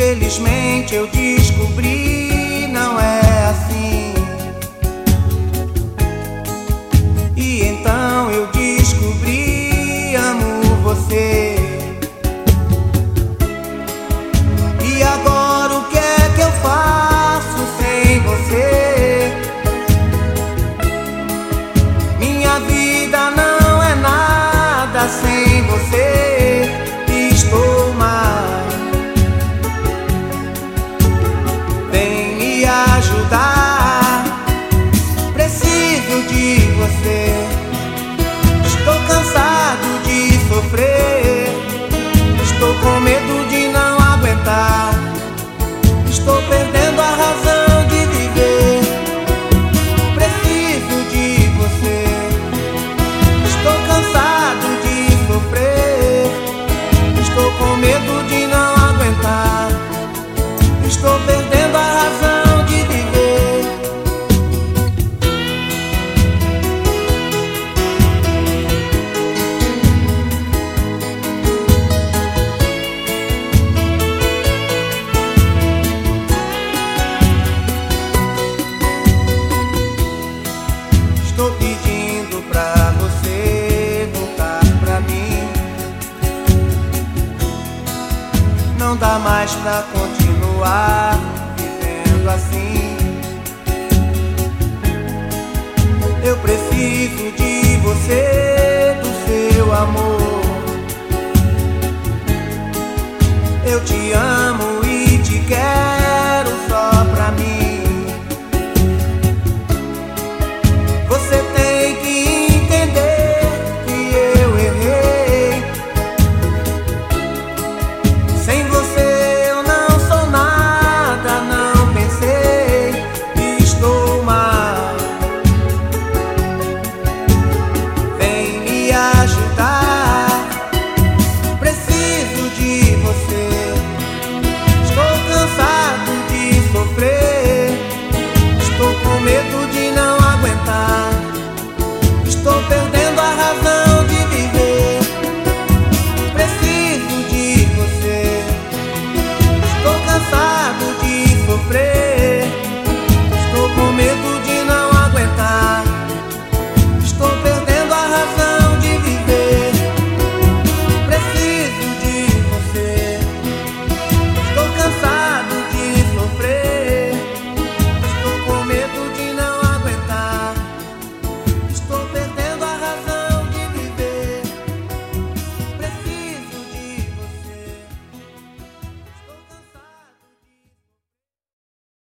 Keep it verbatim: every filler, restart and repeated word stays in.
Infelizmente eu descobri, não é assim. E então eu descobri, amo você. E agora o que é que eu faço sem você? Minha vida não é nada sem você. Estou mal. Vem me ajudar. Preciso de você. Estou cansado de sofrer. Estou com medo de não aguentar. Estou perdendo a razão de viver. Preciso de você. Estou cansado de sofrer. Estou com medo de não aguentar. Estou perdendo a razão de viver. Estou pedindo pra você voltar pra mim. Não dá mais pra continuar vivendo assim. Eu preciso de você, do seu amor. Eu te amo.